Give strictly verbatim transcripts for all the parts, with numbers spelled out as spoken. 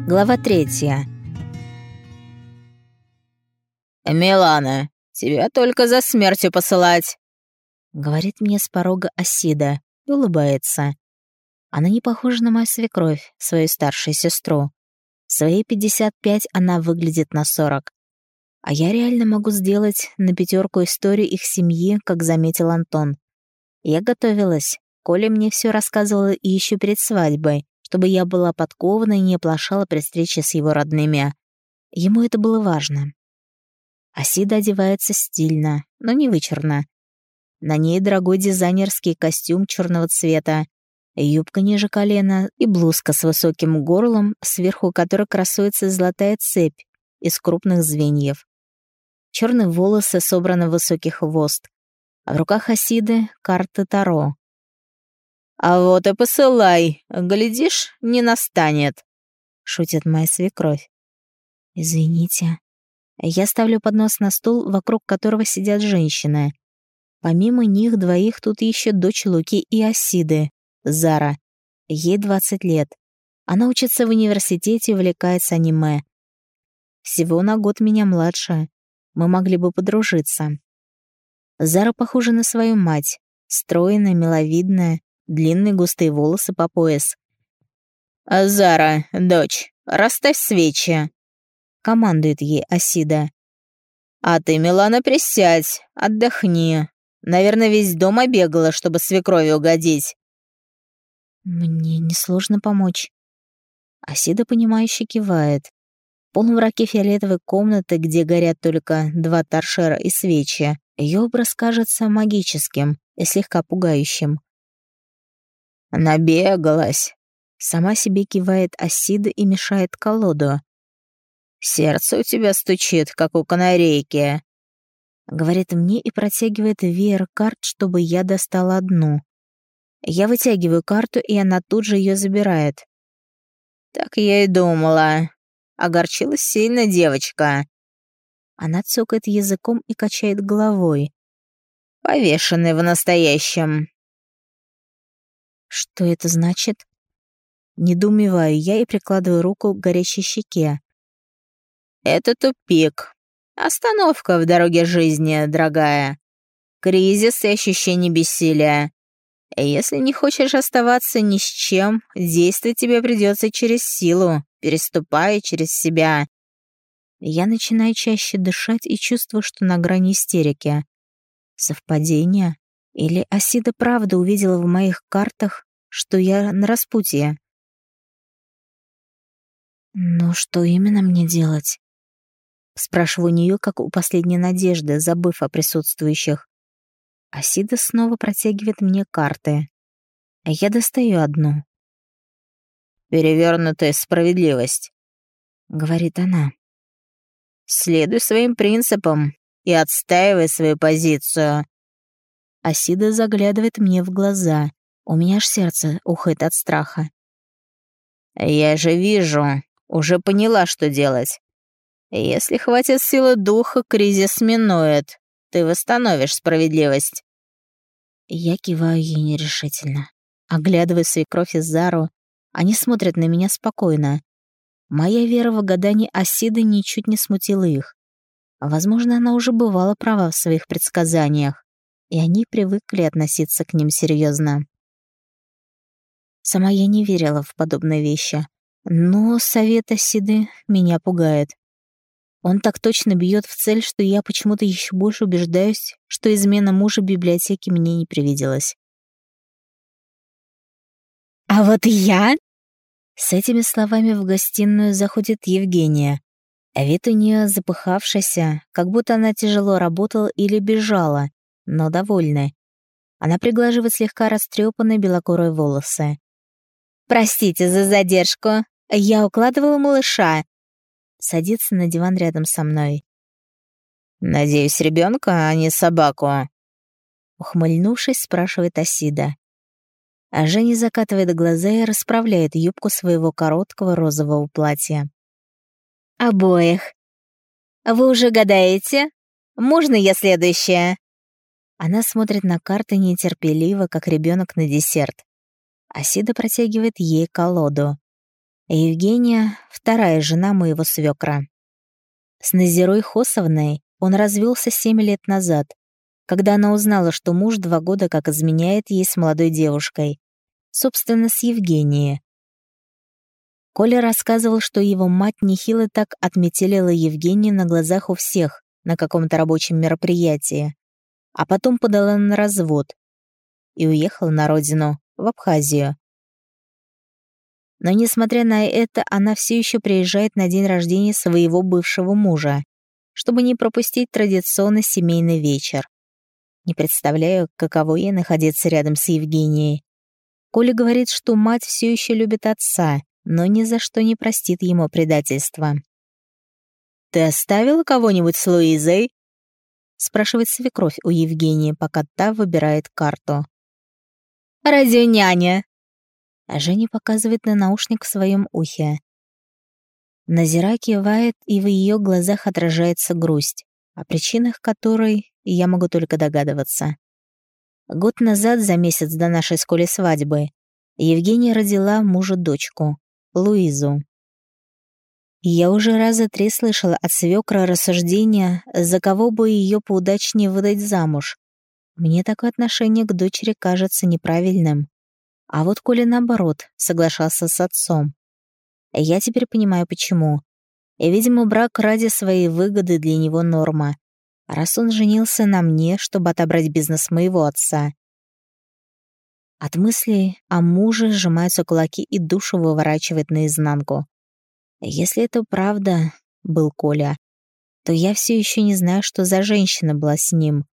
Глава третья. «Милана, тебя только за смертью посылать», — говорит мне с порога Асида и улыбается. Она не похожа на мою свекровь, свою старшую сестру. В свои пятьдесят пять она выглядит на сорок. А я реально могу сделать на пятерку историю их семьи, как заметил Антон. Я готовилась. Коля мне все рассказывала и еще перед свадьбой, чтобы я была подкована и не оплошала при встрече с его родными. Ему это было важно. Асида одевается стильно, но не вычурно. На ней дорогой дизайнерский костюм черного цвета, юбка ниже колена и блузка с высоким горлом, сверху которой красуется золотая цепь из крупных звеньев. Черные волосы собраны в высокий хвост, а в руках Асиды карты Таро. «А вот и посылай, глядишь, не настанет», — шутит моя свекровь. «Извините». Я ставлю поднос на стол, вокруг которого сидят женщины. Помимо них двоих тут еще дочь Луки и Асиды, Зара. Ей двадцать лет. Она учится в университете и увлекается аниме. Всего на год меня младше. Мы могли бы подружиться. Зара похожа на свою мать. Стройная, миловидная, длинные густые волосы по пояс. «Зара, дочь, расставь свечи», — командует ей Асида. «А ты, Милана, присядь, отдохни. Наверное, весь дом обегала, чтобы свекрови угодить». «Мне несложно помочь». Асида, понимающе кивает. В полумраке фиолетовой комнаты, где горят только два торшера и свечи, ее образ кажется магическим и слегка пугающим. «Набегалась», — сама себе кивает Асида и мешает колоду. «Сердце у тебя стучит, как у канарейки», — говорит мне и протягивает веер карт, чтобы я достала одну. Я вытягиваю карту, и она тут же ее забирает. «Так я и думала. Огорчилась сильно девочка». Она цокает языком и качает головой. «Повешенный в настоящем». Что это значит? Недоумеваю я и прикладываю руку к горящей щеке. «Это тупик. Остановка в дороге жизни, дорогая. Кризис и ощущение бессилия. Если не хочешь оставаться ни с чем, действовать тебе придется через силу, переступая через себя». Я начинаю чаще дышать и чувствую, что на грани истерики. Совпадение? Или Асида правда увидела в моих картах, что я на распутье? «Но что именно мне делать?» Спрашиваю у нее, как у последней надежды, забыв о присутствующих. Асида снова протягивает мне карты. А я достаю одну. «Перевернутая справедливость», — говорит она. «Следуй своим принципам и отстаивай свою позицию». Асида заглядывает мне в глаза. У меня аж сердце ухает от страха. «Я же вижу, уже поняла, что делать. Если хватит силы духа, кризис минует. Ты восстановишь справедливость». Я киваю ей нерешительно. Оглядываю свекровь и Зару. Они смотрят на меня спокойно. Моя вера в гадание Асиды ничуть не смутила их. Возможно, она уже бывала права в своих предсказаниях, и они привыкли относиться к ним серьезно. Сама я не верила в подобные вещи, но совет Асиды меня пугает. Он так точно бьет в цель, что я почему-то еще больше убеждаюсь, что измена мужа в библиотеке мне не привиделась. «А вот я...» С этими словами в гостиную заходит Евгения. Вид у нее запыхавшийся, как будто она тяжело работала или бежала, но довольная. Она приглаживает слегка растрепанные белокурые волосы. «Простите за задержку. Я укладывала малыша». Садится на диван рядом со мной. «Надеюсь, ребенка, а не собаку?» Ухмыльнувшись, спрашивает Асида. А Женя закатывает глаза и расправляет юбку своего короткого розового платья. «Обоих. Вы уже гадаете? Можно я следующая?» Она смотрит на карты нетерпеливо, как ребенок на десерт. Асида протягивает ей колоду. Евгения — вторая жена моего свекра. С Назирой Хосовной он развелся семь лет назад, когда она узнала, что муж два года как изменяет ей с молодой девушкой, собственно, с Евгенией. Коля рассказывал, что его мать нехило так отметелила Евгению на глазах у всех на каком-то рабочем мероприятии, а потом подала на развод и уехала на родину, в Абхазию. Но, несмотря на это, она все еще приезжает на день рождения своего бывшего мужа, чтобы не пропустить традиционный семейный вечер. Не представляю, каково ей находиться рядом с Евгенией. Коля говорит, что мать все еще любит отца, но ни за что не простит ему предательства. «Ты оставила кого-нибудь с Луизой?» — спрашивает свекровь у Евгении, пока та выбирает карту. «Радио няня!» А Женя показывает на наушник в своем ухе. Назира кивает, и в ее глазах отражается грусть, о причинах которой я могу только догадываться. Год назад, за месяц до нашей с Колей свадьбы, Евгения родила мужу дочку, Луизу. Я уже раза три слышала от свекра рассуждения, за кого бы ее поудачнее выдать замуж. Мне такое отношение к дочери кажется неправильным. А вот Коля, наоборот, соглашался с отцом. Я теперь понимаю, почему. И, видимо, брак ради своей выгоды для него норма. Раз он женился на мне, чтобы отобрать бизнес моего отца. От мыслей о муже сжимаются кулаки и душу выворачивает наизнанку. Если это правда был Коля, то я все еще не знаю, что за женщина была с ним.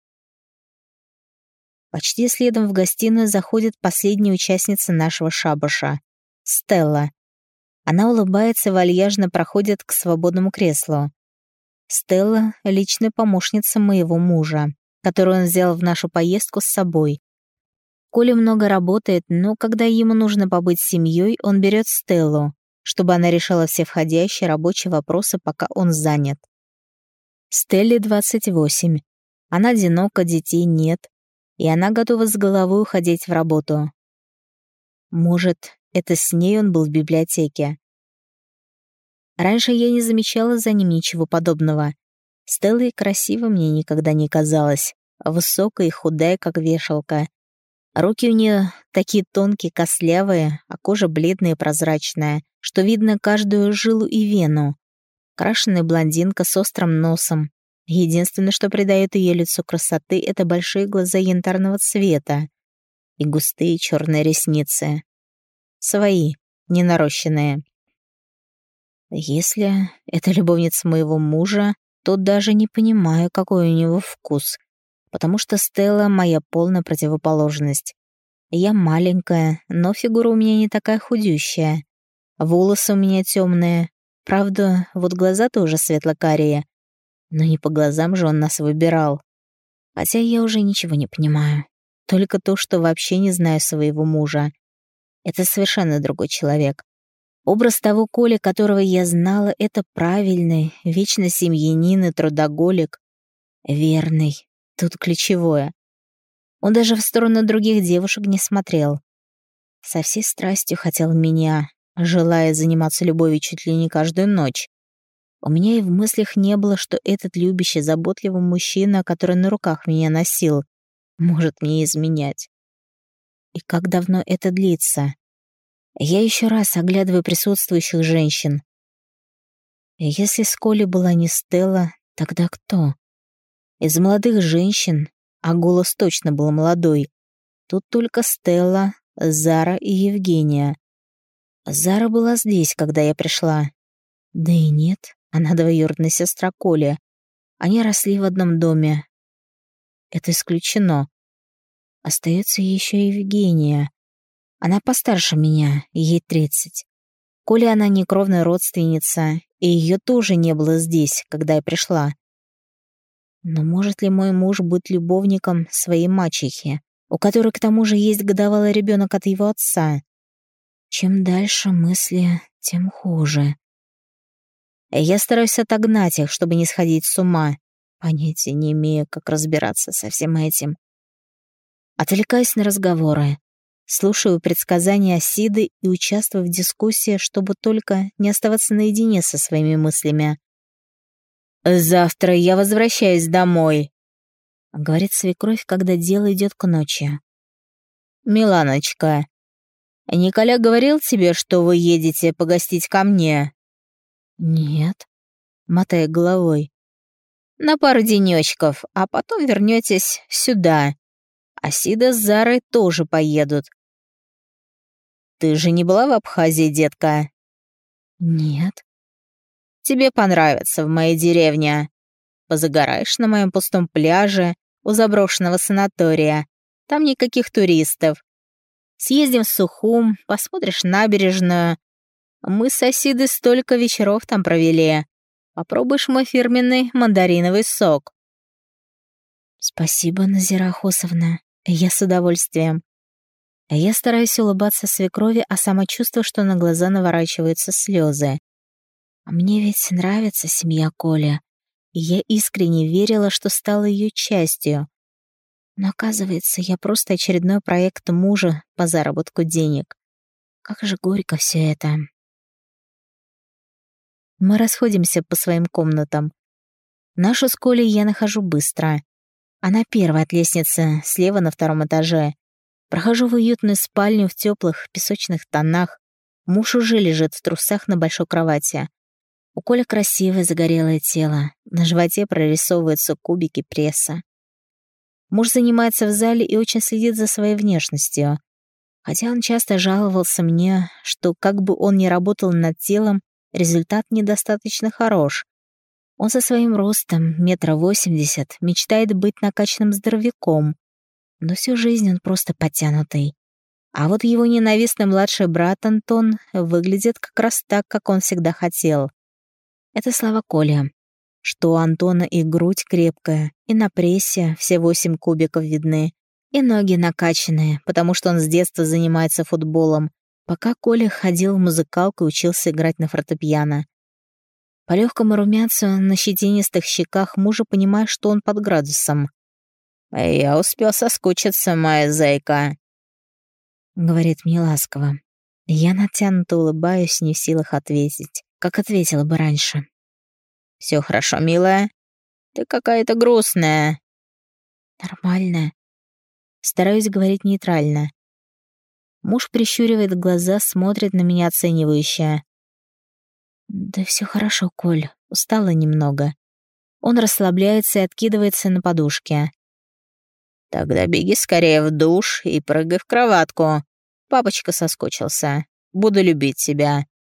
Почти следом в гостиную заходит последняя участница нашего шабаша — Стелла. Она улыбается и вальяжно проходит к свободному креслу. Стелла — личная помощница моего мужа, которую он взял в нашу поездку с собой. Коля много работает, но когда ему нужно побыть с семьей, он берет Стеллу, чтобы она решала все входящие рабочие вопросы, пока он занят. Стелле двадцать восемь. Она одинока, детей нет, и она готова с головой уходить в работу. Может, это с ней он был в библиотеке. Раньше я не замечала за ним ничего подобного. Стелла и красиво мне никогда не казалась. Высокая и худая, как вешалка. Руки у нее такие тонкие, костлявые, а кожа бледная и прозрачная, что видно каждую жилу и вену. Крашеная блондинка с острым носом. Единственное, что придает ее лицу красоты, это большие глаза янтарного цвета и густые черные ресницы. Свои, не нарощенные. Если это любовница моего мужа, то даже не понимаю, какой у него вкус, потому что Стелла — моя полная противоположность. Я маленькая, но фигура у меня не такая худющая. Волосы у меня темные. Правда, вот глаза тоже светло-карие. Но не по глазам же он нас выбирал. Хотя я уже ничего не понимаю. Только то, что вообще не знаю своего мужа. Это совершенно другой человек. Образ того Коли, которого я знала, это правильный, вечно семьянин и трудоголик. Верный. Тут ключевое. Он даже в сторону других девушек не смотрел. Со всей страстью хотел меня, желая заниматься любовью чуть ли не каждую ночь. У меня и в мыслях не было, что этот любящий, заботливый мужчина, который на руках меня носил, может мне изменять. И как давно это длится? Я еще раз оглядываю присутствующих женщин. Если с Колей была не Стелла, тогда кто? Из молодых женщин, а голос точно был молодой, тут только Стелла, Зара и Евгения. Зара была здесь, когда я пришла. Да и нет. Она двоюродная сестра Коли. Они росли в одном доме. Это исключено. Остается еще Евгения. Она постарше меня, ей тридцать. Коля она не кровная родственница, и ее тоже не было здесь, когда я пришла. Но может ли мой муж быть любовником своей мачехи, у которой к тому же есть годовалый ребенок от его отца? Чем дальше мысли, тем хуже. Я стараюсь отогнать их, чтобы не сходить с ума. Понятия не имею, как разбираться со всем этим. Отвлекаюсь на разговоры. Слушаю предсказания Асиды и участвую в дискуссии, чтобы только не оставаться наедине со своими мыслями. «Завтра я возвращаюсь домой», — говорит свекровь, когда дело идет к ночи. «Миланочка, Николя говорил тебе, что вы едете погостить ко мне?» «Нет», — мотая головой. «На пару денечков, а потом вернетесь сюда. Асида с Зарой тоже поедут. Ты же не была в Абхазии, детка?» «Нет». «Тебе понравится в моей деревне. Позагораешь на моем пустом пляже у заброшенного санатория. Там никаких туристов. Съездим в Сухум, посмотришь набережную. Мы с Асидой столько вечеров там провели. Попробуешь мой фирменный мандариновый сок». «Спасибо, Назира Ахосовна. Я с удовольствием». Я стараюсь улыбаться свекрови, а сама чувствую, что на глаза наворачиваются слезы. Мне ведь нравится семья Коля, и я искренне верила, что стала ее частью. Но оказывается, я просто очередной проект мужа по заработку денег. Как же горько все это. Мы расходимся по своим комнатам. Нашу с Колей я нахожу быстро. Она первая от лестницы, слева на втором этаже. Прохожу в уютную спальню в теплых песочных тонах. Муж уже лежит в трусах на большой кровати. У Коли красивое загорелое тело. На животе прорисовываются кубики пресса. Муж занимается в зале и очень следит за своей внешностью. Хотя он часто жаловался мне, что как бы он ни работал над телом, результат недостаточно хорош. Он со своим ростом, метра восемьдесят, мечтает быть накачанным здоровяком. Но всю жизнь он просто подтянутый. А вот его ненавистный младший брат Антон выглядит как раз так, как он всегда хотел. Это слова Коли, что у Антона и грудь крепкая, и на прессе все восемь кубиков видны, и ноги накачанные, потому что он с детства занимается футболом, пока Коля ходил в музыкалку и учился играть на фортепиано. По легкому румянцу на щетинистых щеках мужа понимаю, что он под градусом. «Я успел соскучиться, моя зайка», — говорит мне ласково. Я натянуто улыбаюсь, не в силах ответить, как ответила бы раньше. «Все хорошо, милая? Ты какая-то грустная». «Нормально». Стараюсь говорить нейтрально. Муж прищуривает глаза, смотрит на меня оценивающе. «Да все хорошо, Коль, устала немного». Он расслабляется и откидывается на подушке. «Тогда беги скорее в душ и прыгай в кроватку. Папочка соскучился. Буду любить тебя».